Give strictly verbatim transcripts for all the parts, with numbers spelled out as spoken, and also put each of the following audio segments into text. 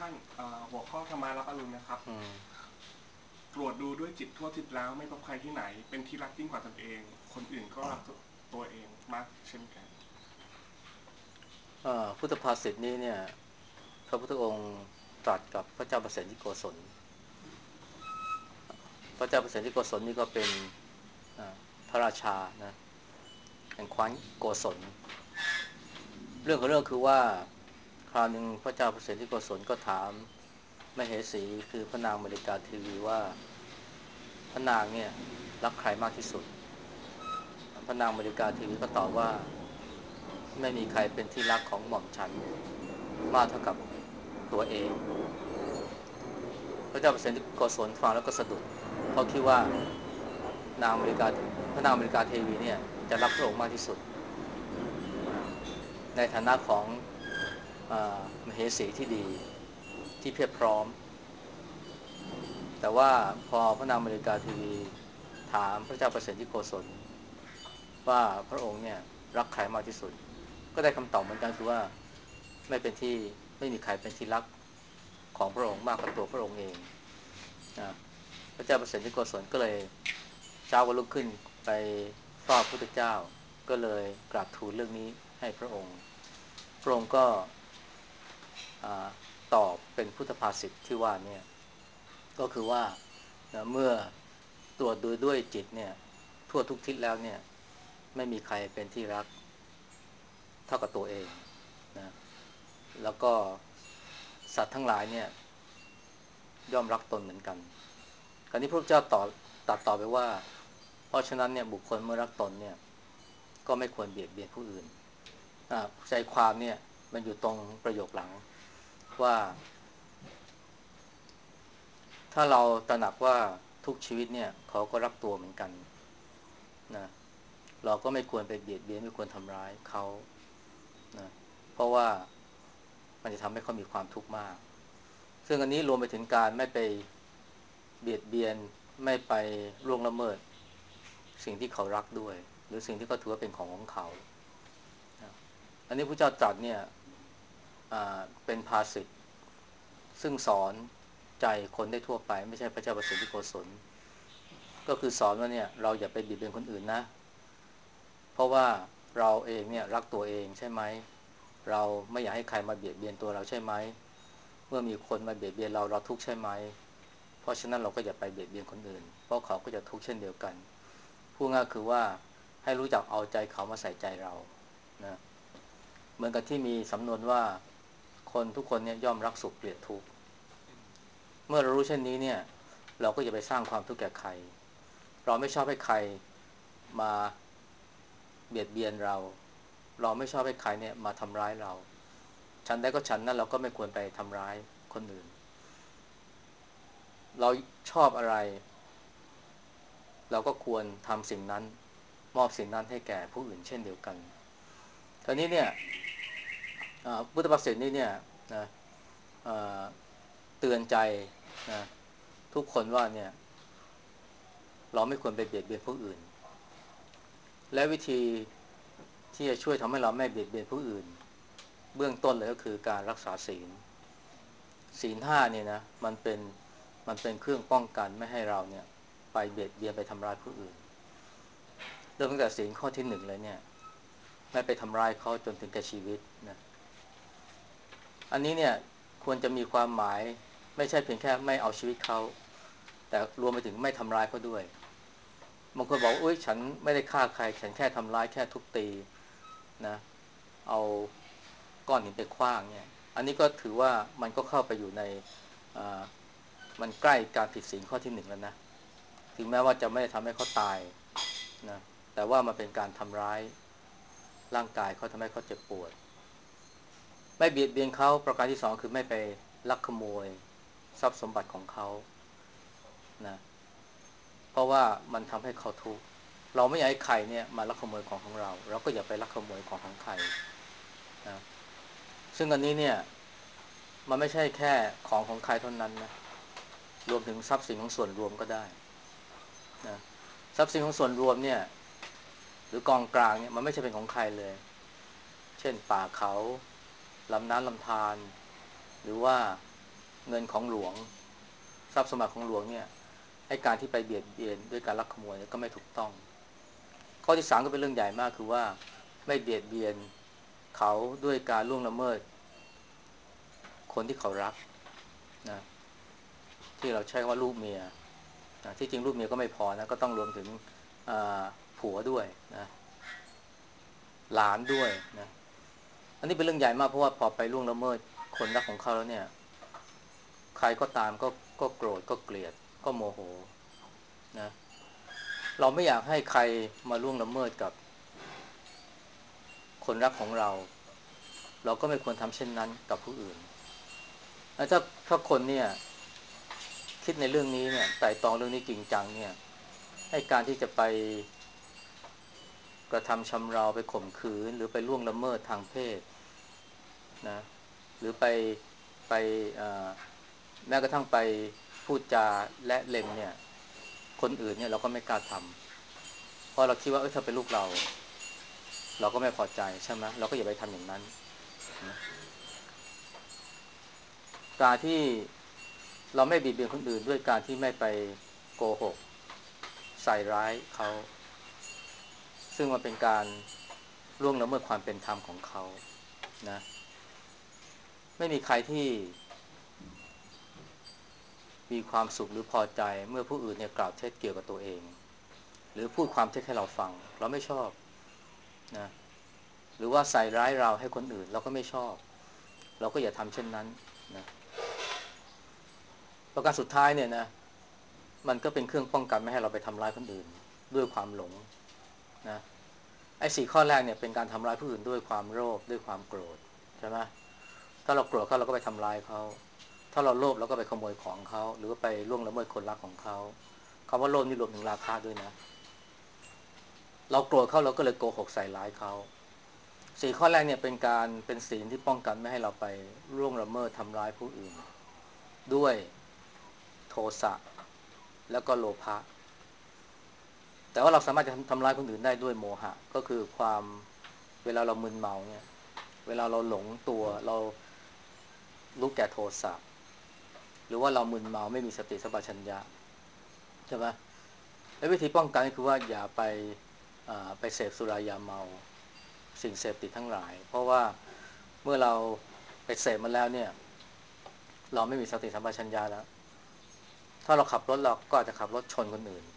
านเอ่อหัวข้อธรรมารับอรุณนะครับอืมตรวจดูด้วยจิตทั่วทิพย์แล้วไม่พบใครที่ไหนเป็นที่รักยิ่งกว่าตนเองคนอื่นก็รักตตัวเองมากเช่นกันเอ่อพุทธภาษิตนี้เนี่ยพระพุทธองค์ตรัสกับพระเจ้าประเสนที่โกศลพระเจ้าประเสนที่โกศลนี่ก็เป็นอ่าพระราชานะแห่งแคว้นโกศลเรื่องของเรื่องคือว่าคราวหนึ่งพระเจ้าประเสนที่โกศลก็ถามมเหสีคือพระนางมริกาเทวีว่าพระนางเนี่ยรักใครมากที่สุดพระนางมริกาเทวีก็ตอบว่าไม่มีใครเป็นที่รักของหม่อมฉันมากเท่ากับตัวเอง พระเจ้าประเสนที่โกศลฟังแล้วก็สะดุดเพราะคิดว่านางอเมริกาพระนางอเมริกาเทวีเนี่ยจะรักพระองค์มากที่สุดในฐานะของอามเหสีที่ดีที่เพียบพร้อมแต่ว่าพอพระนางอเมริกาเทวีถามพระเจ้าประเสนที่โกศลว่าพระองค์เนี่ยรักใครมากที่สุดก็ได้คำตอบเหมือนกันคือว่าไม่เป็นที่ไม่มีใครเป็นที่รักของพระองค์มากกว่าตัวพระองค์เองนะพระเจ้าประเสนที่โกศลก็เลย เช้าวันรุ่งขึ้นไปเฝ้าพระพุทธเจ้าก็เลยกราบทูลเรื่องนี้ให้พระองค์พระองค์ก็ตอบเป็นพุทธภาษิตที่ว่าเนี่ยก็คือว่าเมื่อตรวจดูด้วยจิตเนี่ยทั่วทุกทิศแล้วเนี่ยไม่มีใครเป็นที่รักเท่ากับตัวเองนะแล้วก็สัตว์ทั้งหลายเนี่ยย่อมรักตนเหมือนกันคราวนี้พระพุทธเจ้าตอบตัดต่อไปว่าเพราะฉะนั้นเนี่ยบุคคลเมื่อรักตนเนี่ยก็ไม่ควรเบียดเบียนผู้อื่นใจความเนี่ยมันอยู่ตรงประโยคหลังว่าถ้าเราตระหนักว่าทุกชีวิตเนี่ยเขาก็รักตัวเหมือนกันนะเราก็ไม่ควรไปเบียดเบียนไม่ควรทำร้ายเขานะเพราะว่ามันจะทำให้เขามีความทุกข์มากซึ่งอันนี้รวมไปถึงการไม่ไปเบียดเบียนไม่ไปล่วงละเมิดสิ่งที่เขารักด้วยหรือสิ่งที่เขาถือว่าเป็นของของเขาอันนี้พระเจ้าตรัสเนี่ยเป็นภาษิตซึ่งสอนใจคนได้ทั่วไปไม่ใช่พระเจ้าประเสริฐที่โกศลก็คือสอนว่าเนี่ยเราอย่าไปเบียดเบียนคนอื่นนะเพราะว่าเราเองเนี่ยรักตัวเองใช่ไหมเราไม่อยากให้ใครมาเบียดเบียนตัวเราใช่ไหมเมื่อมีคนมาเบียดเบียนเราเราทุกข์ใช่ไหมเพราะฉะนั้นเราก็อย่าไปเบียดเบียนคนอื่นเพราะเขาก็จะทุกข์เช่นเดียวกันพูดง่ายคือว่าให้รู้จักเอาใจเขามาใส่ใจเรานะเหมือนกับที่มีสำนวนว่าคนทุกคนเนี่ยย่อมรักสุขเกลียดทุกข์เมื่อเรารู้เช่นนี้เนี่ยเราก็อย่าไปสร้างความทุกข์แก่ใครเราไม่ชอบให้ใครมาเบียดเบียนเราเราไม่ชอบให้ใครเนี่ยมาทำร้ายเราฉันใดก็ฉันนั้นเราก็ไม่ควรไปทำร้ายคนอื่นเราชอบอะไรเราก็ควรทำสิ่งนั้นมอบสิ่งนั้นให้แก่ผู้อื่นเช่นเดียวกันคราวนี้เนี่ยพุทธภาษิตนี้เนี่ยนะเตือนใจนะทุกคนว่าเนี่ยเราไม่ควรไปเบียดเบียนผู้อื่นและวิธีที่จะช่วยทำให้เราไม่เบียดเบียนผู้อื่นเบื้องต้นเลยก็คือการรักษาศีลศีลห้าเนี่ยนะมันเป็นมันเป็นเครื่องป้องกันไม่ให้เราเนี่ยไปเบียดเบียนไปทำร้ายผู้อื่นเริ่มตั้งแต่ศีลข้อที่หนึ่งเลยเนี่ยไม่ไปทำร้ายเขาจนถึงแก่ชีวิตนะอันนี้เนี่ยควรจะมีความหมายไม่ใช่เพียงแค่ไม่เอาชีวิตเขาแต่รวมไปถึงไม่ทำร้ายเขาด้วยบางคนบอกอุ้ยฉันไม่ได้ฆ่าใครฉันแค่ทำร้ายแค่ทุบตีนะเอาก้อนหินไปขว้างเนี่ยอันนี้ก็ถือว่ามันก็เข้าไปอยู่ในมันใกล้การผิดศีลข้อที่หนึ่งแล้วนะถึงแม้ว่าจะไม่ได้ทำให้เขาตายนะแต่ว่ามันเป็นการทำร้ายร่างกายเขาทำให้เขาเจ็บปวดไม่เบียดเบียนเขาประการที่สองคือไม่ไปลักขโมยทรัพย์สมบัติของเขานะเพราะว่ามันทำให้เขาทุกข์เราไม่อยากให้ใครเนี่ยมาลักขโมยของของเราเราก็อย่าไปลักขโมยของของใครนะซึ่งอันนี้เนี่ยมันไม่ใช่แค่ของของใครเท่านั้นนะรวมถึงทรัพย์สินของส่วนรวมก็ได้นะทรัพย์สินของส่วนรวมเนี่ยหรือกองกลางเนี่ยมันไม่ใช่เป็นของใครเลยเช่นป่าเขาลำน้ำลำธารหรือว่าเงินของหลวงทรัพย์สมบัติของหลวงเนี่ยให้การที่ไปเบียดเบียนด้วยการลักขโมยก็ไม่ถูกต้องข้อที่สามก็เป็นเรื่องใหญ่มากคือว่าไม่เบียดเบียนเขาด้วยการล่วงละเมิดคนที่เขารักนะที่เราใช้ว่าลูกเมียนะที่จริงลูกเมียก็ไม่พอนะก็ต้องรวมถึงผัวด้วยนะหลานด้วยนะอันนี้เป็นเรื่องใหญ่มากเพราะว่าพอไปล่วงละเมิดคนรักของเขาแล้วเนี่ยใครก็ตามก็ก็โกรธก็เกลียดก็โมโหนะเราไม่อยากให้ใครมาล่วงละเมิดกับคนรักของเราเราก็ไม่ควรทำเช่นนั้นกับผู้อื่นถ้าถ้าคนเนี่ยคิดในเรื่องนี้เนี่ยไตร่ตรองเรื่องนี้จริงจังเนี่ยให้การที่จะไปกระทำชำเราไปข่มขืนหรือไปล่วงละเมิดทางเพศนะหรือไปไปแม้กระทั่งไปพูดจาและเล็มเนี่ยคนอื่นเนี่ยเราก็ไม่กล้าทำเพราะเราคิดว่าเออถ้าเป็นลูกเราเราก็ไม่พอใจใช่ไหมเราก็อย่าไปทำอย่างนั้นนะการที่เราไม่บีบเบียนคนอื่นด้วยการที่ไม่ไปโกหกใส่ร้ายเขาซึ่งมันเป็นการล่วงละเมิดความเป็นธรรมของเขานะไม่มีใครที่มีความสุขหรือพอใจเมื่อผู้อื่นเนี่ยกล่าวเท็จเกี่ยวกับตัวเองหรือพูดความเท็จให้เราฟังเราไม่ชอบนะหรือว่าใส่ร้ายเราให้คนอื่นเราก็ไม่ชอบเราก็อย่าทำเช่นนั้นนะประการสุดท้ายเนี่ยนะมันก็เป็นเครื่องป้องกันไม่ให้เราไปทำร้ายคนอื่นด้วยความหลงนะไอ้สี่ข้อแรกเนี่ยเป็นการทำร้ายผู้อื่นด้วยความโลภด้วยความโกรธใช่ไหมถ้าเราโกรธเขาเราก็ไปทำร้ายเขาถ้าเราโลภเราก็ไปขโมยของเขาหรือว่าไปล่วงละเมิดคนรักของเขาคำว่าโลภนี่รวมถึงราคะด้วยนะเราโกรธเขาเราก็เลยโกหกใส่ร้ายเขาสี่ข้อแรกเนี่ยเป็นการเป็นศีลที่ป้องกันไม่ให้เราไปล่วงละเมิดทำร้ายผู้อื่นด้วยโทสะแล้วก็โลภะแต่ว่าเราสามารถจะทำร้ายคนอื่นได้ด้วยโมหะก็คือความเวลาเรามึนเมาเนี่ยเวลาเราหลงตัวเรารู้แก่โทสะหรือว่าเรามึนเมาไม่มีสติสัมปชัญญะใช่ไหมและวิธีป้องกันก็คือว่าอย่าไปไปเสพสุรายาเมาสิ่งเสพติดทั้งหลายเพราะว่าเมื่อเราไปเสพมาแล้วเนี่ยเราไม่มีสติสัมปชัญญะแล้วถ้าเราขับรถเราก็อาจจะขับรถชนคนอื่น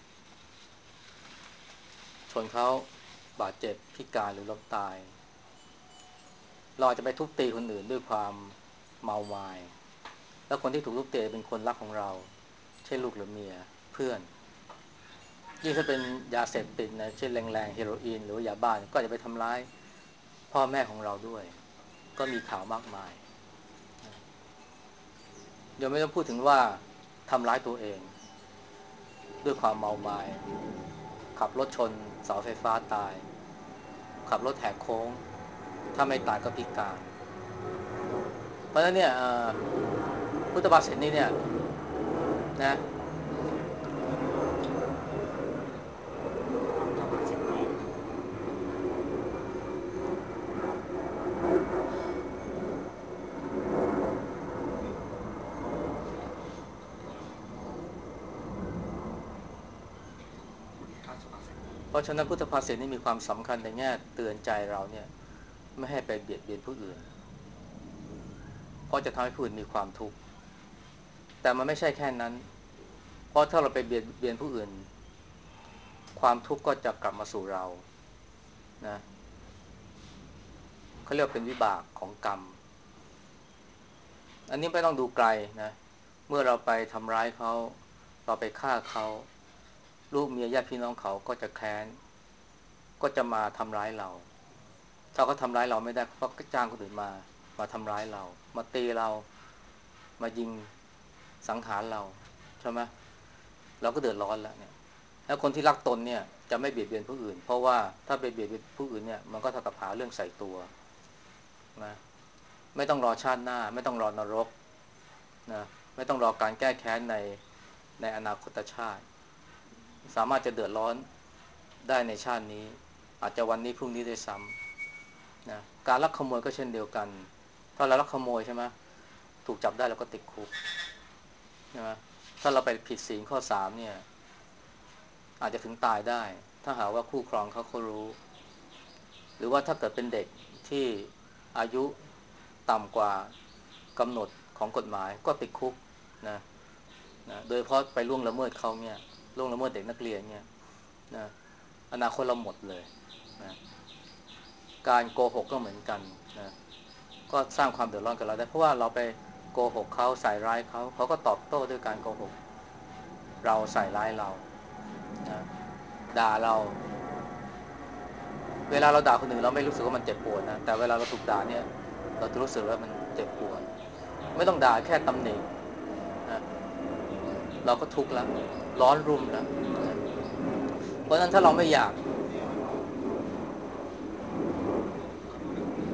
ชนเขาบาดเจ็บพิการหรือล้มตายเราอาจจะไปทุบตีคนอื่นด้วยความเมามายแล้วคนที่ถูกทุบตีเป็นคนรักของเราเช่นลูกหรือเมียเพื่อนยิ่งถ้าเป็นยาเสพติดนะเช่นแรงๆเฮโรอีนหรือว่ายาบ้าก็จะไปทำร้ายพ่อแม่ของเราด้วยก็มีข่าวมากมายเดี๋ยวไม่ต้องพูดถึงว่าทำร้ายตัวเองด้วยความเมามายขับรถชนเสาไฟฟ้าตายขับรถแหกโค้งถ้าไม่ตายก็พิการเพราะฉะนั้นเนี่ยพุทธภาษิตนี้เนี่ยนะเพราะฉะนั้นพุทธภาษิตนี้มีความสำคัญในแง่เตือนใจเราเนี่ยไม่ให้ไปเบียดเบียนผู้อื่นเพราะจะทำให้ผู้อื่นมีความทุกข์แต่มันไม่ใช่แค่นั้นเพราะถ้าเราไปเบียดเบียนผู้อื่นความทุกข์ก็จะกลับมาสู่เรานะเขาเรียกเป็นวิบากของกรรมอันนี้ไม่ต้องดูไกลนะเมื่อเราไปทำร้ายเขาเราไปฆ่าเขาลูกเมียญาติพี่น้องเขาก็จะแค้นก็จะมาทำร้ายเราถ้าเขาทำร้ายเราไม่ได้เขาก็จ้างคนอื่นมามาทำร้ายเรามาตีเรามายิงสังหารเราใช่ไหมเราก็เดือดร้อนแล้วเนี่ยแล้วคนที่รักตนเนี่ยจะไม่เบียดเบียนผู้อื่นเพราะว่าถ้าไปเบียดเบียนผู้อื่นเนี่ยมันก็เท่ากับหาเรื่องใส่ตัวนะไม่ต้องรอชาติหน้าไม่ต้องรอนรกนะไม่ต้องรอการแก้แค้นในในอนาคตชาติสามารถจะเดือดร้อนได้ในชาตินี้อาจจะวันนี้พรุ่งนี้ได้ซ้ำนะการลักขโมยก็เช่นเดียวกันถ้าเราลักขโมยใช่ไหมถูกจับได้เราก็ติดคุกใช่ไหมถ้าเราไปผิดศีลข้อสามเนี่ยอาจจะถึงตายได้ถ้าหากว่าคู่ครองเขาเขารู้หรือว่าถ้าเกิดเป็นเด็กที่อายุต่ำกว่ากำหนดของกฎหมายก็ติดคุกนะนะโดยเพราะไปล่วงละเมิดเขาเนี่ยล่วงละเมิดเด็กนักเรียนเนี่ยนะอนาคตเราหมดเลยนะการโกหกก็เหมือนกันนะก็สร้างความเดือดร้อนกับเราได้เพราะว่าเราไปโกหกเขาใส่ร้ายเขาเขาก็ตอบโต้ด้วยการโกหกเราใส่ร้ายเรานะด่าเราเวลาเราด่าคนอื่นเราไม่รู้สึกว่ามันเจ็บปวดนะแต่เวลาเราถูกด่าเนี่ยเราจะรู้สึกว่ามันเจ็บปวดไม่ต้องด่าแค่ตำหนินะเราก็ทุกข์แล้วร้อนรุ่มแล้วนะเพราะฉะนั้นถ้าเราไม่อยากขอโทษนะครับ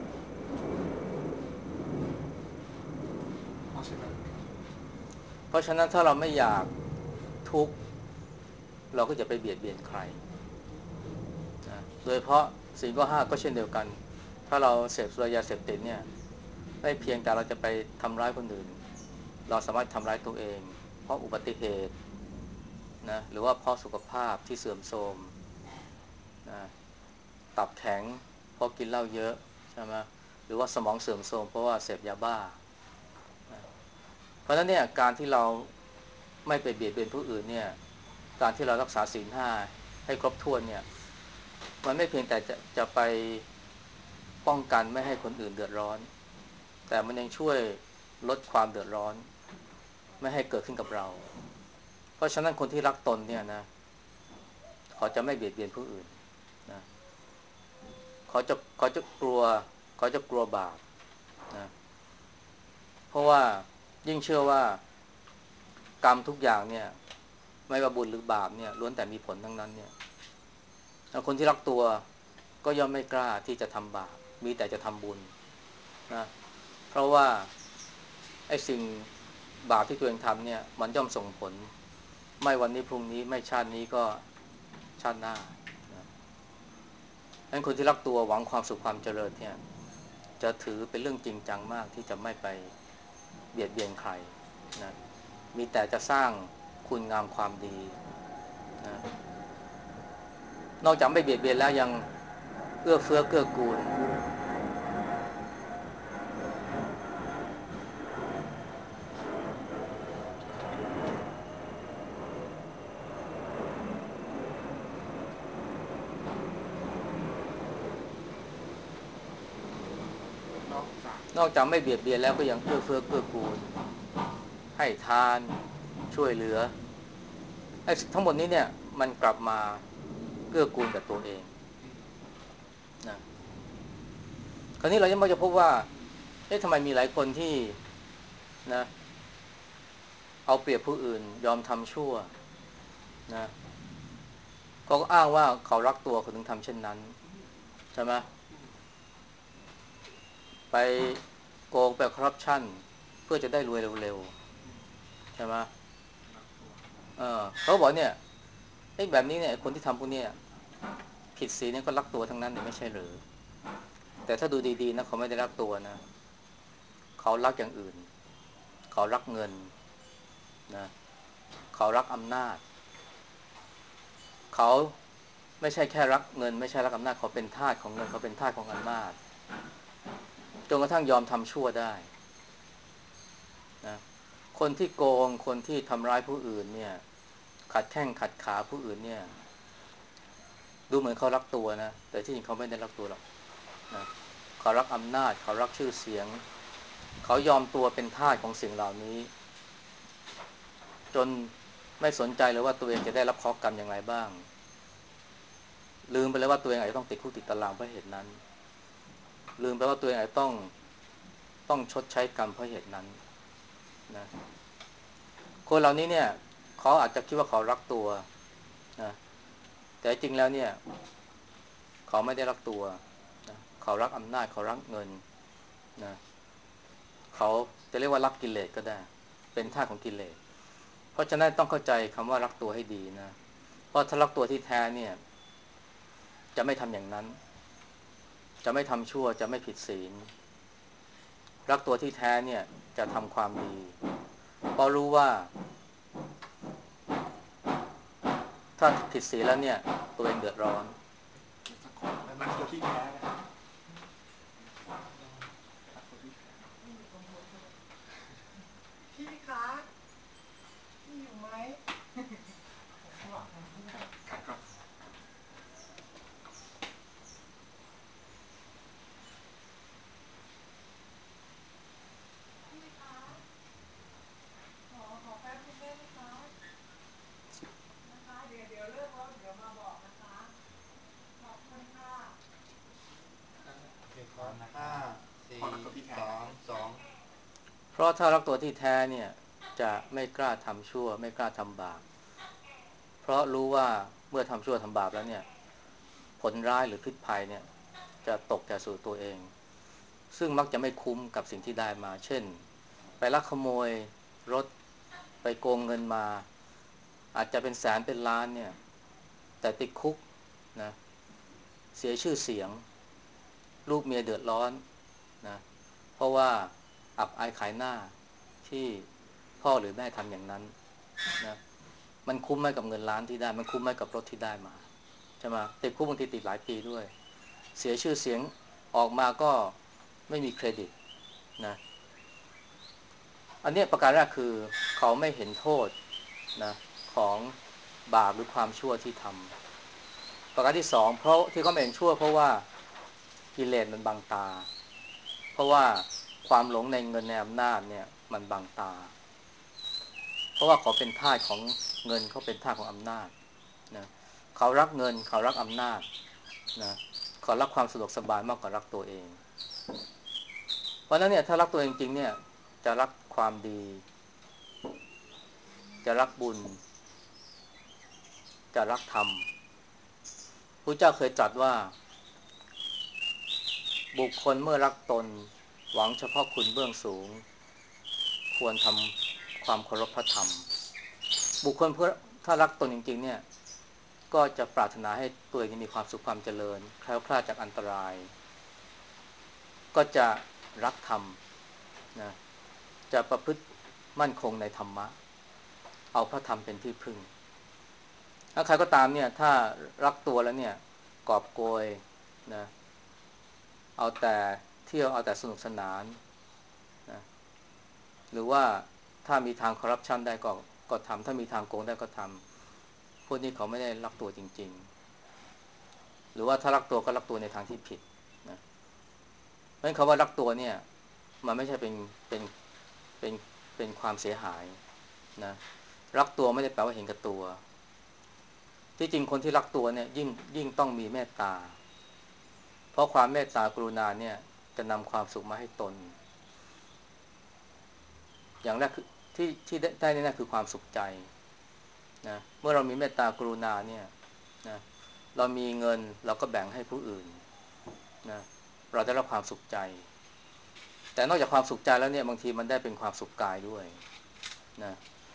เพราะฉะนั้นเพราะฉะนั้นถ้าเราไม่อยากทุกข์เราก็จะไปเบียดเบียนใครนะโดยเพราะศีลข้อห้าก็เช่นเดียวกันถ้าเราเสพสุรายาเสพติดเนี่ยไม่เพียงแต่เราจะไปทำร้ายคนอื่นเราสามารถทำร้ายตัวเองเพราะอุบัติเหตุนะหรือว่าเพราะสุขภาพที่เสื่อมโทรมนะตับแข็งเพราะกินเหล้าเยอะใช่ไหมหรือว่าสมองเสื่อมโทรมเพราะว่าเสพยาบ้านะเพราะฉะนั้นเนี่ยการที่เราไม่ไปเบียดเบียนผู้อื่นเนี่ยการที่เรารักษาศีลห้าให้ครบถ้วนเนี่ยมันไม่เพียงแต่จะจะไปป้องกันไม่ให้คนอื่นเดือดร้อนแต่มันยังช่วยลดความเดือดร้อนไม่ให้เกิดขึ้นกับเราเพราะฉะนั้นคนที่รักตนเนี่ยนะเขาจะไม่เบียดเบียนผู้อื่นนะเขาจะเขาจะกลัวเขาจะกลัวบาปนะเพราะว่ายิ่งเชื่อว่ากรรมทุกอย่างเนี่ยไม่ว่าบุญหรือบาปเนี่ยล้วนแต่มีผลทั้งนั้นเนี่ยคนที่รักตัวก็ย่อมไม่กล้าที่จะทำบาปมีแต่จะทำบุญนะเพราะว่าไอ้สิ่งบาปที่ตัวเองทำเนี่ยมันย่อมส่งผลไม่วันนี้พรุ่งนี้ไม่ชาตินี้ก็ชาติหน้านะดังนั้นคนที่รักตัวหวังความสุขความเจริญเนี่ยจะถือเป็นเรื่องจริงจังมากที่จะไม่ไปเบียดเบียนใครนะมีแต่จะสร้างคุณงามความดีนะนอกจากไม่เบียดเบียนแล้วยังเอื้อเฟื้อเกื้อกูลนอกจากนอกจากไม่เบียดเบียนแล้วก็ยังเอื้อเฟื้อเกื้อกูลให้ทานช่วยเหลือไอ้ทั้งหมดนี้เนี่ยมันกลับมาเกื้อกูลกับตัวเองนะคราวนี้เราจะมักจะพบว่าเอ๊ะทำไมมีหลายคนที่นะเอาเปรียบผู้อื่นยอมทำชั่วนะก็อ้างว่าเขารักตัวเขาถึงทำเช่นนั้นใช่ไหมไปโกงไปคอร์รัปชันเพื่อจะได้รวยเร็วๆใช่ไหมรักตัวเออเขาบอกเนี่ยไอ้แบบนี้เนี่ยคนที่ทำพวกนี้ผิดศีลเนี่ยก็รักตัวทั้งนั้นเนี่ยไม่ใช่หรือแต่ถ้าดูดีๆนะเขาไม่ได้รักตัวนะเขารักอย่างอื่นเขารักเงินนะเขารักอำนาจเขาไม่ใช่แค่รักเงินไม่ใช่รักอำนาจเขาเป็นทาสของเงินเขาเป็นทาสของอำนาจจนกระทั่งยอมทำชั่วได้นะคนที่โกงคนที่ทำร้ายผู้อื่นเนี่ยขัดแข้งขัดขาผู้อื่นเนี่ยดูเหมือนเขารักตัวนะแต่ที่จริงเขาไม่ได้รักตัวหรอกนะเขารักอำนาจเขารักชื่อเสียงเขายอมตัวเป็นทาสของสิ่งเหล่านี้จนไม่สนใจเลยว่าตัวเองจะได้รับเคราะห์กรรมอย่างไรบ้างลืมไปเลยว่าตัวเองอาจจะต้องติดคุกติดตารางเพราะเหตุนั้นลืมไปว่าตัวเองอาจจะต้องต้องชดใช้กรรมเพราะเหตุนั้นนะคนเหล่านี้เนี่ยเขาอาจจะคิดว่าเขารักตัวนะแต่จริงแล้วเนี่ยเขาไม่ได้รักตัวนะเขารักอำนาจเขารักเงินนะเขาจะเรียกว่ารักกิเลสก็ได้เป็นทาสของกิเลสเพราะฉะนั้นต้องเข้าใจคำว่ารักตัวให้ดีนะเพราะถ้ารักตัวที่แท้เนี่ยจะไม่ทำอย่างนั้นจะไม่ทำชั่วจะไม่ผิดศีลรักตัวที่แท้เนี่ยจะทำความดีเพราะรู้ว่าถ้าผิดศีลแล้วเนี่ยตัวเองเดือดร้อนสักคนรักตัวที่แท้นะครับรักตัวที่แท้พี่คะพี่อยู่ไหมครับก็พี่คะขอขอแป๊บนึงได้ไหมคะนะคะเดี๋ยวเดี๋ยวเลิกแล้วเดี๋ยวมาบอกนะคะขอบคุณค่ะโอเคครับห้าสี่พอรักตัวที่แท้สองสองเพราะถ้ารักตัวที่แท้เนี่ยจะไม่กล้าทำชั่วไม่กล้าทำบาปเพราะรู้ว่าเมื่อทำชั่วทำบาปแล้วเนี่ยผลร้ายหรือพิษภัยเนี่ยจะตกแต่สู่ตัวเองซึ่งมักจะไม่คุ้มกับสิ่งที่ได้มาเช่นไปลักขโมยรถไปโกงเงินมาอาจจะเป็นแสนเป็นล้านเนี่ยแต่ติดคุกนะเสียชื่อเสียงลูกเมียเดือดร้อนนะเพราะว่าอับอายขายหน้าที่พ่อหรือแม่ทำอย่างนั้นนะมันคุ้มไหมกับเงินล้านที่ได้มันคุ้มไหมกับรถที่ได้มาใช่ไหมติดคุกบางทีติดหลายปีด้วยเสียชื่อเสียงออกมาก็ไม่มีเครดิตนะอันนี้ประการแรกคือเขาไม่เห็นโทษนะของบาปหรือความชั่วที่ทำประการที่สองเพราะที่เขาไม่เห็นชั่วเพราะว่ากิเลสมันบังตาเพราะว่าความหลงในเงินในอำนาจเนี่ยมันบังตาเพราะว่าเขาเป็นทาสของเงินเขาเป็นทาสของอำนาจนะเขารักเงินเขารักอำนาจนะเขารักความสะดวกสบายมากกว่ารักตัวเองเพราะฉะนั้นเนี่ยถ้ารักตัวเองจริงเนี่ยจะรักความดีจะรักบุญจะรักธรรมพระเจ้าเคยตรัสว่าบุคคลเมื่อรักตนหวังเฉพาะคุณเบื้องสูงควรทำความเคารพพระธรรมบุคคลเพื่อถ้ารักตนจริงๆเนี่ยก็จะปรารถนาให้ตัวเองมีความสุขความเจริญแคล้วคลาดจากอันตรายก็จะรักธรรมนะจะประพฤติมั่นคงในธรรมะเอาพระธรรมเป็นที่พึ่งถ้าใครก็ตามเนี่ยถ้ารักตัวแล้วเนี่ยกอบโกยนะเอาแต่เที่ยวเอาแต่สนุกสนานนะหรือว่าถ้ามีทางคอร์รัปชันได้ก็ก็ทำถ้ามีทางโกงได้ก็ทำพวกนี้เขาไม่ได้รักตัวจริงๆหรือว่าถ้ารักตัวก็รักตัวในทางที่ผิดนะเพราะฉะนั้นคำว่ารักตัวเนี่ยมันไม่ใช่เป็นเป็นเป็นเป็นความเสียหายนะรักตัวไม่ได้แปลว่าเห็นแก่ตัวที่จริงคนที่รักตัวเนี่ยยิ่งยิ่งต้องมีเมตตาเพราะความเมตตากรุณาเนี่ยจะนำความสุขมาให้ตนอย่างแรกคือที่ที่ได้แน่ๆคือความสุขใจนะเมื่อเรามีเมตตากรุณาเนี่ยนะเรามีเงินเราก็แบ่งให้ผู้อื่นนะเราได้รับความสุขใจแต่นอกจากความสุขใจแล้วเนี่ยบางทีมันได้เป็นความสุขกายด้วยนะ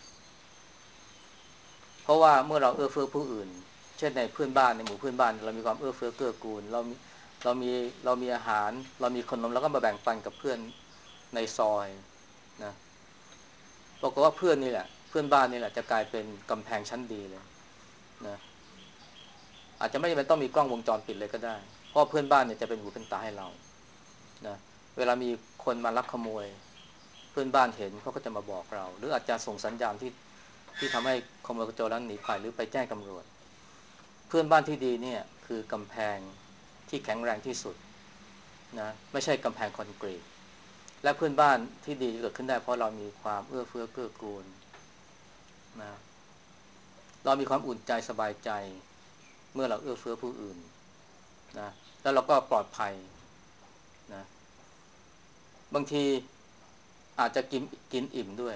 เพราะว่าเมื่อเราเอื้อเฟื้อผู้อื่นเช่นในเพื่อนบ้านในหมู่เพื่อนบ้านเรามีความเอื้อเฟื้อเกื้อกูลเรามีเรามีเรามีอาหารเรามีขนมแล้วก็มาแบ่งปันกับเพื่อนในซอยนะบอกว่าเพื่อนนี่แหละเพื่อนบ้านนี่แหละจะกลายเป็นกำแพงชั้นดีเลยนะอาจจะไม่จำเป็นต้องมีกล้องวงจรปิดเลยก็ได้เพราะเพื่อนบ้านเนี่ยจะเป็นหูเป็นตาให้เรานะเวลามีคนมาลักขโมยเพื่อนบ้านเห็นเขาก็จะมาบอกเราหรืออาจจะส่งสัญญาณที่ที่ทำให้ขโมยกระโจนนั้นหนีไปหรือไปแจ้งตำรวจเพื่อนบ้านที่ดีเนี่ยคือกำแพงที่แข็งแรงที่สุดนะไม่ใช่กำแพงคอนกรีตและเพื่อนบ้านที่ดีเกิดขึ้นได้เพราะเรามีความเอื้อเฟื้อเกื้อกูลนะเรามีความอุ่นใจสบายใจเมื่อเราเอื้อเฟื้อผู้อื่นนะแล้วเราก็ปลอดภัยนะบางทีอาจจะกินกินอิ่มด้วย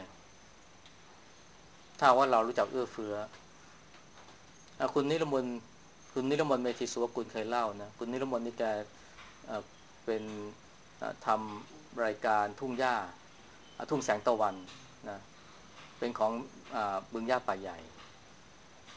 ถ้าว่าเรารู้จักเอื้อเฟื้อคุณนิรมนคุณนิรมนเมธีสุวกุลเคยเล่านะคุณนิรมนนี่แกเป็นทำรายการทุ่งหญ้าทุ่งแสงตะวันนะเป็นของอบึงหญ้าป่าใหญ่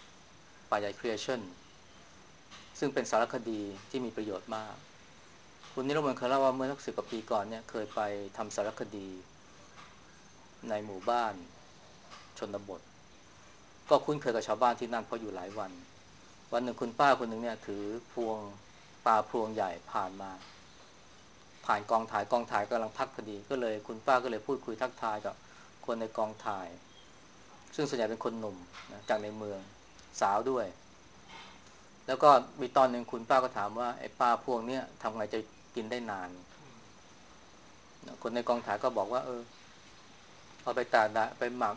ป่าใหญ่ครีเอชั่นซึ่งเป็นสารคดีที่มีประโยชน์มากคุณนิรมนต์เคยเล่าว่าเมื่อสักสิบกว่าปีก่อนเนี่ยเคยไปทำสารคดีในหมู่บ้านชนบทก็คุ้นเคยกับชาวบ้านที่นั่นเพราะอยู่หลายวันวันหนึ่งคุณป้าคนหนึ่งเนี่ยถือพวงปลาพวงใหญ่ผ่านมาผ่านกองถ่ายกองถ่ายกำลังพักพอดีก็เลยคุณป้าก็เลยพูดคุยทักทายกับคนในกองถ่ายซึ่งส่วนใหญ่เป็นคนหนุ่มนะจากในเมืองสาวด้วยแล้วก็มีตอนหนึ่งคุณป้าก็ถามว่าไอ้ปลาพวงเนี้ยทำไงจะกินได้นานคนในกองถ่ายก็บอกว่าเออเอาไปตากได้ไปหมัก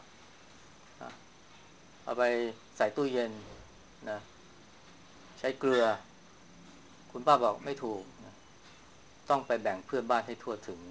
เอาไปใส่ตู้เย็นนะใช้เกลือคุณป้าบอกไม่ถูกนะต้องไปแบ่งเพื่อนบ้านให้ทั่วถึง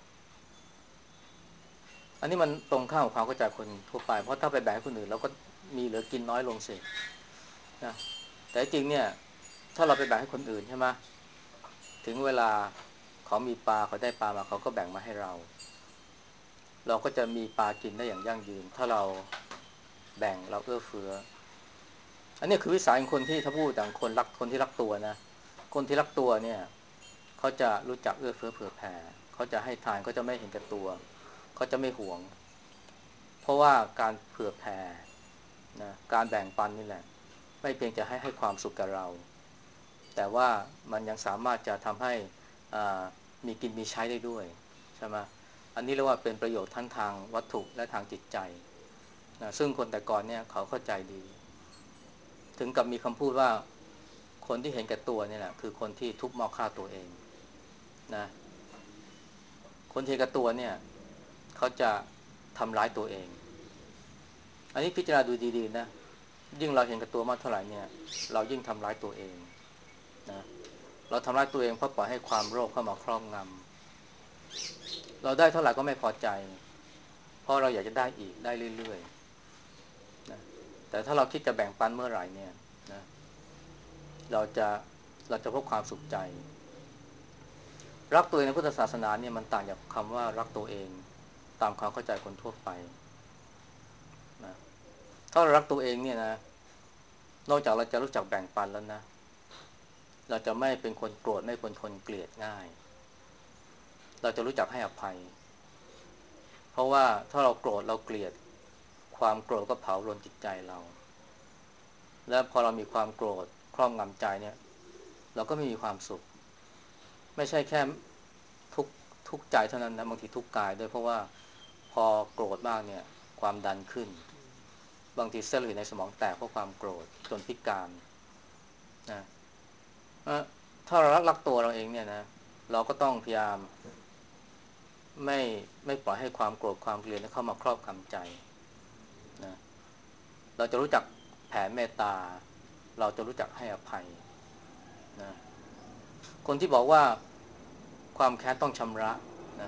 อันนี้มันตรงข้ามกับความเข้าใจคนทั่วไปเพราะถ้าไปแบ่งให้คนอื่นเราก็มีเหลือกินน้อยลงเสินะแต่จริงเนี่ยถ้าเราไปแบ่งให้คนอื่นใช่ไหมถึงเวลาเขามีปลาเขาได้ปลามาเขาก็แบ่งมาให้เราเราก็จะมีปลากินได้อย่างยั่งยืนถ้าเราแบ่งเราเอื้อเฟื้ออันนี้คือวิสัยของคนที่ถ้าพูดอย่างคนรักคนที่รักตัวนะคนที่รักตัวเนี่ยเขาจะรู้จักเอื้อเฟื้อเผื่อแผ่เขาจะให้ทานเขาจะไม่เห็นแก่ตัวเขาจะไม่หวงเพราะว่าการเผื่อแผ่นะการแบ่งปันนี่แหละไม่เพียงจะให้ให้ความสุขกับเราแต่ว่ามันยังสามารถจะทำให้มีกินมีใช้ได้ด้วยใช่ไหมอันนี้เรียกว่าเป็นประโยชน์ทั้งทางวัตถุและทางจิตใจนะซึ่งคนแต่ก่อนเนี่ยเขาเข้าใจดีถึงกับมีคำพูดว่าคนที่เห็นแก่ตัวนี่แหละคือคนที่ทุบหม้อฆ่าตัวเองนะคนที่เห็นแก่ตัวเนี่ยเขาจะทำร้ายตัวเองอันนี้พิจารณาดูดีๆนะยิ่งเราเห็นแก่ตัวมากเท่าไหร่เนี่ยเรายิ่งทำร้ายตัวเองนะเราทำร้ายตัวเองเพราะปล่อยให้ความโลภเข้ามาครอบงำเราได้เท่าไหร่ก็ไม่พอใจเพราะเราอยากจะได้อีกได้เรื่อยๆนะแต่ถ้าเราคิดจะแบ่งปันเมื่อไหร่เนี่ยนะเราจะเราจะพบความสุขใจรักตัวเองในพุทธศาสนาเนี่ยมันต่างจากคำว่ารักตัวเองตามความเข้าใจคนทั่วไปนะถ้าเรารักตัวเองเนี่ยนะนอกจากเราจะรู้จักแบ่งปันแล้วนะเราจะไม่เป็นคนโกรธไม่เป็นคนเกลียดง่ายเราจะรู้จักให้อภัยเพราะว่าถ้าเราโกรธเราเกลียดความโกรธก็เผาลนจิตใจเราและพอเรามีความโกรธครอบงำใจเนี่ยเราก็ไม่มีความสุขไม่ใช่แค่ทุกทุกใจเท่านั้นนะบางทีทุกกายด้วยเพราะว่าพอโกรธมากเนี่ยความดันขึ้นบางทีเส้นเลือดในสมองแตกเพราะความโกรธจนพิการนะถ้าเรารักรักตัวเราเองเนี่ยนะเราก็ต้องพยายามไม่ไม่ปล่อยให้ความโกรธความเกลียดเข้ามาครอบงำใจนะเราจะรู้จักแผ่เมตตาเราจะรู้จักให้อภัยนะคนที่บอกว่าความแค้นต้องชำระนะ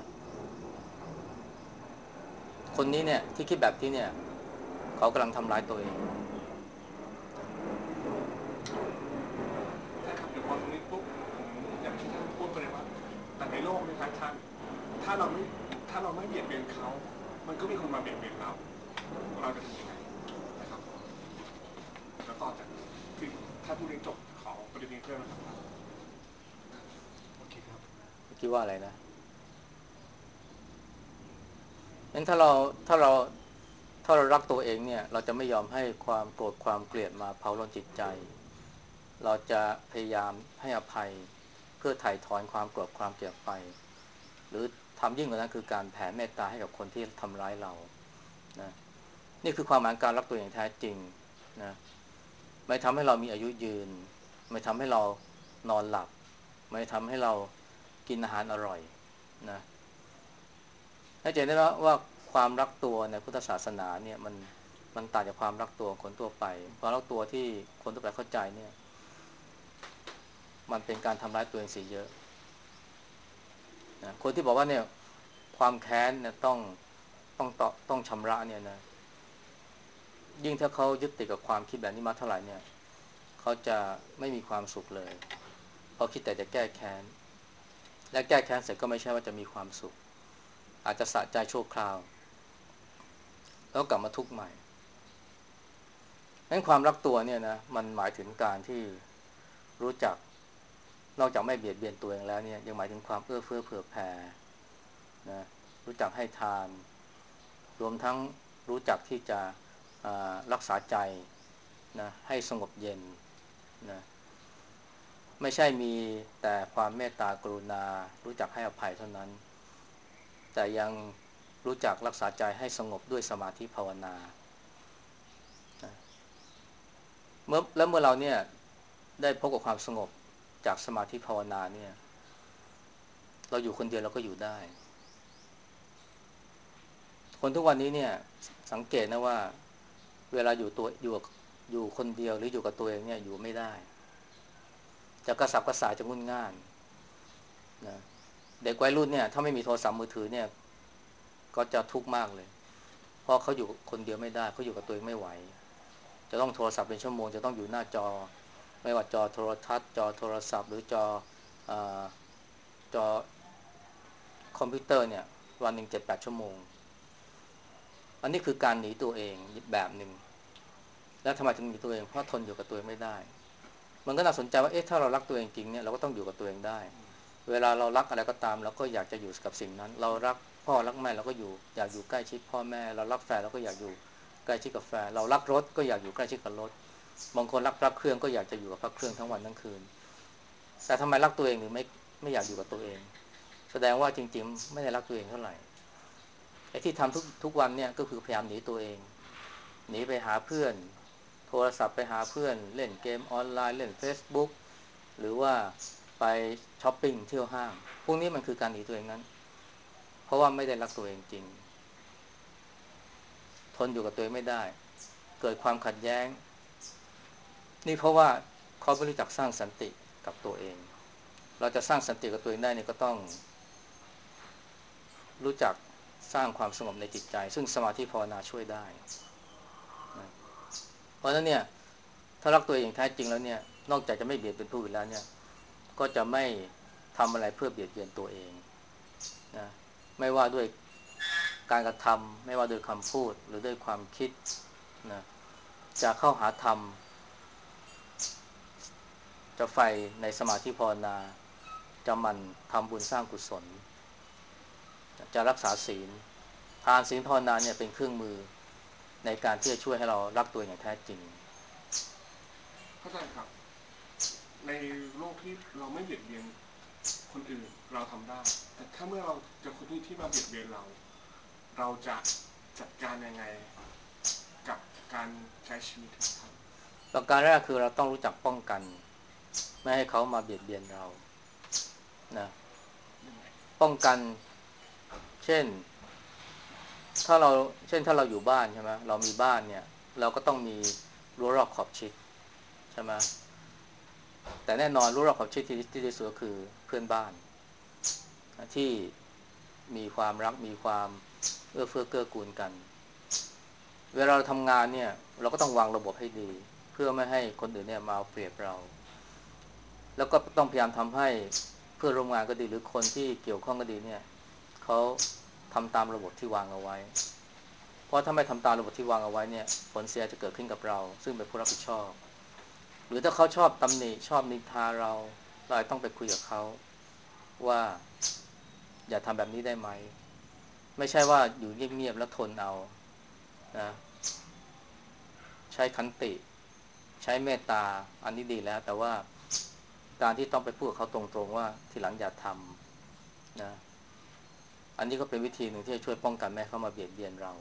คนนี้เนี่ยที่คิดแบบที่เนี่ยเขากำลังทำร้ายตัวเองใช่ครับเดี๋ยวพอตรงนี้ปุ๊บผมอยากที่ท่านพูดไปเลยว่าแต่ในโลกนี้ครับท่านถ้าเราไม่ถ้าเราไม่เบียดเบียนเขามันก็มีคนมาเบียดเบียนเราเราจะทำยังไงนะครับแล้วต่อจากที่ถ้าพูดเรื่องจบขอประเด็นเพิ่มนะครับโอเคครับคิดว่าอะไรนะงั้นถ้าเราถ้าเราถ้าเรารักตัวเองเนี่ยเราจะไม่ยอมให้ความโกรธความเกลียดมาเผาลนจิตใจเราจะพยายามให้อภัยเพื่อไถ่ถอนความโกรธความเกลียดไปหรือทำยิ่งกว่านั้นคือการแผ่เมตตาให้กับคนที่ทำร้ายเรานะนี่คือความหมายการรักตัวเองแท้จริงนะไม่ทำให้เรามีอายุยืนไม่ทำให้เรานอนหลับไม่ทำให้เรากินอาหารอร่อยนะให้เห็นได้ว่าว่าความรักตัวในพุทธศาสนาเนี่ยมันมันต่างจากความรักตัวคนทั่วไปความรักตัวที่คนทั่วไปเข้าใจเนี่ยมันเป็นการทำร้ายตัวเองเสียเยอะนะคนที่บอกว่าเนี่ยความแค้นเนี่ยต้องต้องต้องต้องชำระเนี่ยนะยิ่งถ้าเขายึดติดกับความคิดแบบนี้มาเท่าไหร่เนี่ยเขาจะไม่มีความสุขเลยเขาคิดแต่จะแก้แค้นและแก้แค้นเสร็จก็ไม่ใช่ว่าจะมีความสุขอาจจะสะใจชั่วคราวแล้วกลับมาทุกข์ใหม่งั้นความรักตัวเนี่ยนะมันหมายถึงการที่รู้จักนอกจากไม่เบียดเบียนตัวเองแล้วเนี่ยยังหมายถึงความเอื้อเฟื้อเผื่อแผ่นะรู้จักให้ทานรวมทั้งรู้จักที่จะรักษาใจนะให้สงบเย็นนะไม่ใช่มีแต่ความเมตตากรุณารู้จักให้อภัยเท่านั้นแต่ยังรู้จักรักษาใจให้สงบด้วยสมาธิภาวนานะเมื่อแล้วเมื่อเราเนี่ยได้พบกับความสงบจากสมาธิภาวนาเนี่ยเราอยู่คนเดียวเราก็อยู่ได้คนทุกวันนี้เนี่ยสังเกตนะว่าเวลาอยู่ตัวอยู่อยู่คนเดียวหรืออยู่กับตัวเองเนี่ยอยู่ไม่ได้จะกระสับกระส่ายจะงุ่นง่านนะเด็กวัยรุ่นเนี่ยถ้าไม่มีโทรศัพท์มือถือเนี่ยก็จะทุกข์มากเลยเพราะเขาอยู่คนเดียวไม่ได้เขาอยู่กับตัวเองไม่ไหวจะต้องโทรศัพท์เป็นชั่วโมงจะต้องอยู่หน้าจอไม่ว่าจอโทรทัศน์จอโทรศัพท์หรือจอจอคอมพิวเตอร์เนี่ยวันหนึ่ง เจ็ดถึงแปด ชั่วโมงอันนี้คือการหนีตัวเองแบบหนึ่งแล้วทำไมถึงหนีตัวเองเพราะทนอยู่กับตัวเองไม่ได้มันก็น่าสนใจว่าเอ๊ะถ้าเรารักตัวเองจริงเนี่ยเราก็ต้องอยู่กับตัวเองได้เวลาเรารักอะไรก็ตามเราก็อยากจะอยู่กับสิ่งนั้นเรารักพ่อรักแม่เราก็อยู่อยากอยู่ใกล้ชิดพ่อแม่เรารักแฟนเราก็อยากอยู่ใกล้ชิดกับแฟนเรารักรถก็อยากอยู่ใกล้ชิดกับรถบางคนรักพระเครื่องก็อยากจะอยู่กับพระเครื่องทั้งวันทั้งคืนแต่ทำไมรักตัวเองหรือไม่ไม่อยากอยู่กับตัวเองแสดงว่าจริงๆไม่ได้รักตัวเองเท่าไหร่ไอ้ที่ทำทุกทุกวันเนี่ยก็คือพยายามหนีตัวเองหนีไปหาเพื่อนโทรศัพท์ไปหาเพื่อนเล่นเกมออนไลน์เล่น Facebook หรือว่าไปช้อปปิ้งเที่ยวห้างพวกนี้มันคือการหนีตัวเองนั้นเพราะว่าไม่ได้รักตัวเองจริงทนอยู่กับตัวเองไม่ได้เกิดความขัดแย้งนี่เพราะว่าเขาไม่รู้จักสร้างสันติกับตัวเองเราจะสร้างสันติกับตัวเองได้เนี่ยก็ต้องรู้จักสร้างความสงบในจิตใจซึ่งสมาธิภาวนาช่วยได้นะเพราะฉะนั้นเนี่ยถ้ารักตัวเองอย่างแท้จริงแล้วเนี่ยนอกจากจะไม่เบียดเบียนผู้อื่นแล้วเนี่ยก็จะไม่ทำอะไรเพื่อเบียดเบียนตัวเองนะไม่ว่าด้วยการกระทำไม่ว่าด้วยคำพูดหรือด้วยความคิดนะจะเข้าหาธรรมจะใฝ่ในสมาธิภาวนาจะหมั่นทำบุญสร้างกุศลจะรักษาศีลทานศีลภาวนาเนี่ยเป็นเครื่องมือในการที่จะช่วยให้เรารักตัวเองอย่างแท้จริงเข้าใจครับในโลกที่เราไม่เบียดเบียนคนอื่นเราทำได้แต่ถ้าเมื่อเราเจอคนที่ที่มาเบียดเบียนเราเราจะจัดการยังไงกับการใช้ชีวิตครับประการแรกคือเราต้องรู้จักป้องกันไม่ให้เขามาเบียดเบียนเรานะป้องกันเช่นถ้าเราเช่นถ้าเราอยู่บ้านใช่ไหมเรามีบ้านเนี่ยเราก็ต้องมีรั้วรอบขอบชิดใช่ไหมแต่แน่นอนรั้วรอบขอบชิดที่ที่ที่สุดก็คือเพื่อนบ้านที่มีความรักมีความเอื้อเฟื้อเกื้อกูลกันเวลาเราทำงานเนี่ยเราก็ต้องวางระบบให้ดีเพื่อไม่ให้คนอื่นเนี่ยมาเอาเปรียบเราแล้วก็ต้องพยายามทำให้เพื่อนร่วมงานก็ดีหรือคนที่เกี่ยวข้องก็ดีเนี่ยเขาทำตามระบบที่วางเอาไว้เพราะถ้าไม่ทำตามระบบที่วางเอาไว้เนี่ยผลเสียจะเกิดขึ้นกับเราซึ่งเป็นผู้รับผิดชอบหรือถ้าเขาชอบตำหนิชอบนินทาเราเราต้องไปคุยกับเขาว่าอย่าทำแบบนี้ได้ไหมไม่ใช่ว่าอยู่เงียบๆแล้วทนเอานะใช้ขันติใช้เมตตาอันนี้ดีแล้วแต่ว่าการที่ต้องไปพูดกับเขาตรงๆว่าทีหลังอย่าทำนะอันนี้ก็เป็นวิธีหนึ่งที่จะช่วยป้องกันไม่ให้เขามาเบียดเบียนเรา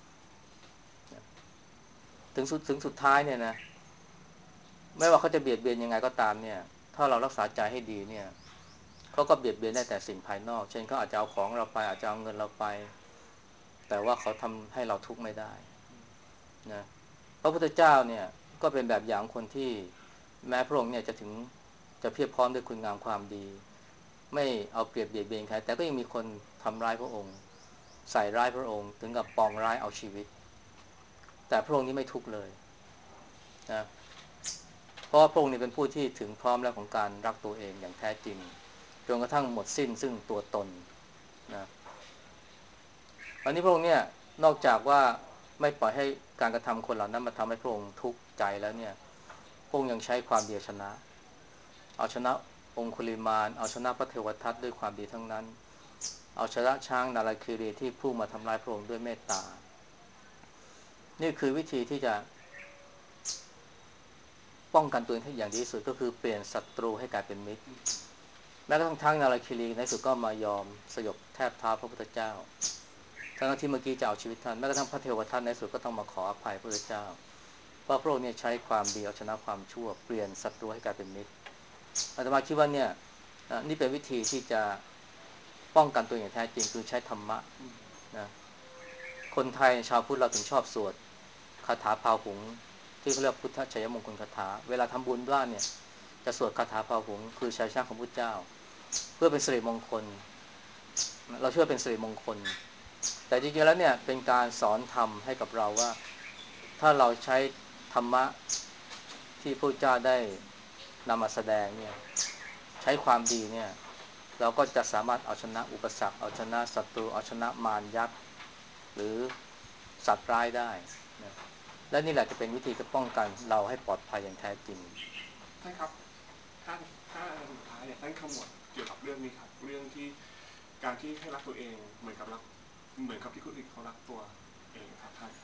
ถึงสุดถึงสุดท้ายเนี่ยนะไม่ว่าเขาจะเบียดเบียนยังไงก็ตามเนี่ยถ้าเรารักษาใจให้ดีเนี่ยเขาก็เบียดเบียนได้แต่สิ่งภายนอกเช่นเขาอาจจะเอาของเราไปอาจจะเอาเงินเราไปแต่ว่าเขาทำให้เราทุกข์ไม่ได้นะพระพุทธเจ้าเนี่ยก็เป็นแบบอย่างคนที่แม้พระองค์เนี่ยจะถึงจะเพียบพร้อมด้วยคุณงามความดีไม่เอาเปรียบเบียดเบียนใครแต่ก็ยังมีคนทำร้ายพระองค์ใส่ร้ายพระองค์ถึงกับปองร้ายเอาชีวิตแต่พระองค์นี้ไม่ทุกข์เลยนะเพราะพระองค์นี้เป็นผู้ที่ถึงพร้อมแล้วของการรักตัวเองอย่างแท้จริงจนกระทั่งหมดสิ้นซึ่งตัวตนนะอันนี้พระองค์เนี่ยนอกจากว่าไม่ปล่อยให้การกระทำคนเหล่านั้นมาทำให้พระองค์ทุกข์ใจแล้วเนี่ยพระองค์ยังใช้ความเดียดชนะเอาชนะองคุลิมานเอาชนะพระเทวทัตด้วยความดีทั้งนั้นเอาชนะช้างนาราคีรีที่พุ่งมาทำร้ายพระองค์ด้วยเมตตานี่คือวิธีที่จะป้องกันตัวเองให้อย่างดีที่สุดก็คือเปลี่ยนศัตรูให้กลายเป็นมิตรแม้กระทั่งช้างนาราคีรีในสุดก็มายอมสยบแทบเท้าพระพุทธเจ้าทั้งที่เมื่อกี้จะเอาชีวิตท่านแม้กระทั่งพระเทวทัตในสุดก็ต้องมาขออภัยพระพุทธเจ้าเพราะพระองค์เนี่ยใช้ความดีเอาชนะความชั่วเปลี่ยนศัตรูให้กลายเป็นมิตรอาตมาคิดว่าเนี่ยนี่เป็นวิธีที่จะป้องกันตัวอย่างแท้จริงคือใช้ธรรมะนะคนไทยชาวพุทธเราถึงชอบสวดคาถาพาหุงที่เขาเรียกพุทธชัยมงคลคาถาเวลาทำบุญบ้านเนี่ยจะสวดคาถาพาหุงคือชัยชนะของพุทธเจ้าเพื่อเป็นสิริมงคลเราเชื่อเป็นสิริมงคลแต่จริงๆแล้วเนี่ยเป็นการสอนธรรมให้กับเราว่าถ้าเราใช้ธรรมะที่พระเจ้าได้นำมาแสดงเนี่ยใช้ความดีเนี่ยเราก็จะสามารถเอาชนะอุปสรรคเอาชนะศัตรูเอาชนะมารยักษ์หรือสัตว์ร้ายได้นะและนี่แหละจะเป็นวิธีจะป้องกันเราให้ปลอดภัยอย่างแท้จริงใช่ครับถ้าถ้าสุดท้ายเนี่ยท่านขมวดเกี่ยวกับเรื่องนี้ครับเรื่องที่การที่ให้รักตัวเองเหมือนกับรักเหมือนกับที่คนอื่นเขารักตัวเองครับท่าน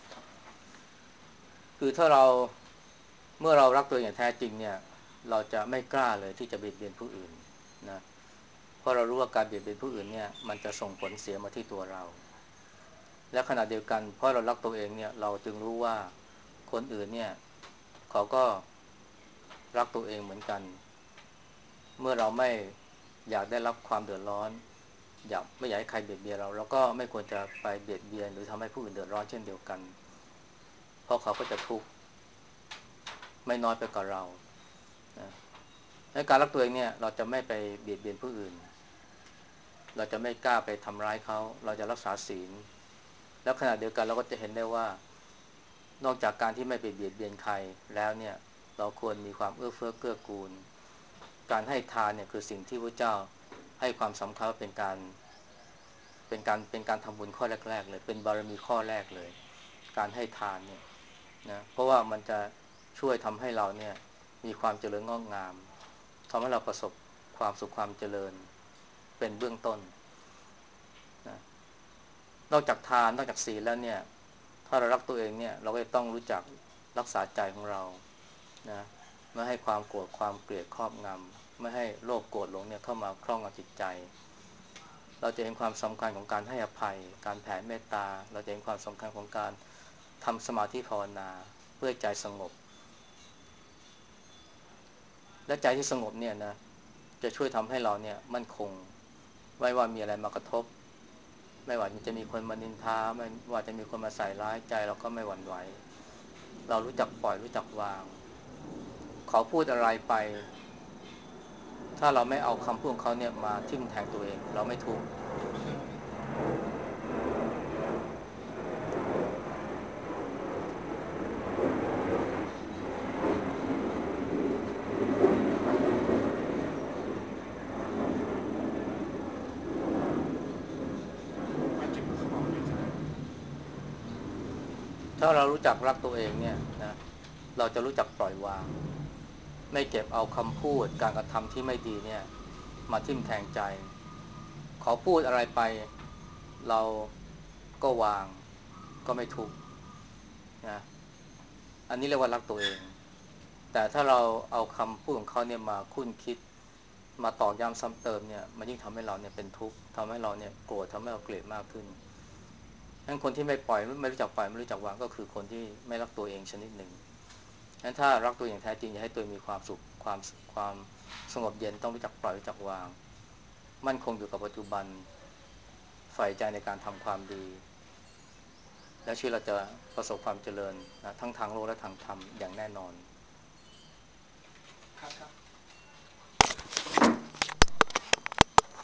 คือถ้าเราเมื่อเรารักตัวเองอย่างแท้จริงเนี่ยเราจะไม่กล้าเลยที่จะเบียดเบียนผู้อื่นนะเพราะเรารู้ว่าการเบียดเบียนผู้อื่นเนี่ยมันจะส่งผลเสียมาที่ตัวเราและขณะเดียวกันเพราะเรารักตัวเองเนี่ยเราจึงรู้ว่าคนอื่นเนี่ยเขาก็รักตัวเองเหมือนกันเมื่อเราไม่อยากได้รับความเดือดร้อนอยากไม่อยากให้ใครเบียดเบียนเราเราก็ไม่ควรจะไปเบียดเบียนหรือทำให้ผู้อื่นเดือดร้อนเช่นเดียวกันเพราะเขาก็จะทุกข์ไม่น้อยไปกว่าเรานะในการรักตัวเองเนี่ยเราจะไม่ไปเบียดเบียนผู้อื่นเราจะไม่กล้าไปทำร้ายเขาเราจะรักษาศีลแล้วขณะเดียวกันเราก็จะเห็นได้ว่านอกจากการที่ไม่ไปเบียดเบียนใครแล้วเนี่ยเราควรมีความเอื้อเฟื้อเกื้อกูลการให้ทานเนี่ยคือสิ่งที่พระเจ้าให้ความสำคัญเป็นการเป็นการเป็นการทำบุญข้อแรกๆเลยเป็นบารมีข้อแรกเลยการให้ทานเนี่ยนะเพราะว่ามันจะช่วยทำให้เราเนี่ยมีความเจริญงอกงามทำให้เราประสบความสุขความเจริญเป็นเบื้องต้นนะนอกจากทานนอกจากศีลแล้วเนี่ยถ้าเรารักตัวเองเนี่ยเราก็ต้องรู้จักรักษาใจของเรานะไม่ให้ความโกรธความเกลียดครอบงำไม่ให้โลภโกรธหลงเนี่ยเข้ามาครอบงำจิตใจเราจะเห็นความสำคัญของการให้อภัยการแผ่เมตตาเราจะเห็นความสำคัญของการทำสมาธิภาวนาเพื่อใจสงบและใจที่สงบเนี่ยนะจะช่วยทำให้เราเนี่ยมั่นคงไม่ว่ามีอะไรมากระทบไม่ว่าจะมีคนมานินทาไม่ว่าจะมีคนมาใส่ร้ายใจเราก็ไม่หวั่นไหวเรารู้จักปล่อยรู้จักวางเขาพูดอะไรไปถ้าเราไม่เอาคำพูดของเขาเนี่ยมาทิ่มแทงตัวเองเราไม่ทุกข์ไม่เก็บสมองในใจถ้าเรารู้จักรักตัวเองเนี่ยนะเราจะรู้จักปล่อยวางไม่เก็บเอาคำพูดการกระทำที่ไม่ดีเนี่ยมาทิ่มแทงใจเขาพูดอะไรไปเราก็วางก็ไม่ทุกข์นะอันนี้เรียกว่ารักตัวเองแต่ถ้าเราเอาคำพูดของเขาเนี่ยมาคุ้นคิดมาตอกย้ำซ้ำเติมเนี่ยมันยิ่งทำให้เราเนี่ยเป็นทุกข์ทำให้เราเนี่ยโกรธทำให้เราเกลียดมากขึ้นงั้นคนที่ไม่ปล่อยไม่รู้จักปล่อยไม่รู้จักวางก็คือคนที่ไม่รักตัวเองชนิดหนึ่งงั้นถ้ารักตัวเองแท้จริงอยากให้ตัวมีความสุขความความสงบเย็นต้องรู้จักปล่อยรู้จักวางมั่นคงอยู่กับปัจจุบันใฝ่ใจในการทำความดีและชีวิตเราจะประสบความเจริญนะทั้งทางโลกและทางธรรมอย่างแน่นอนครับครับ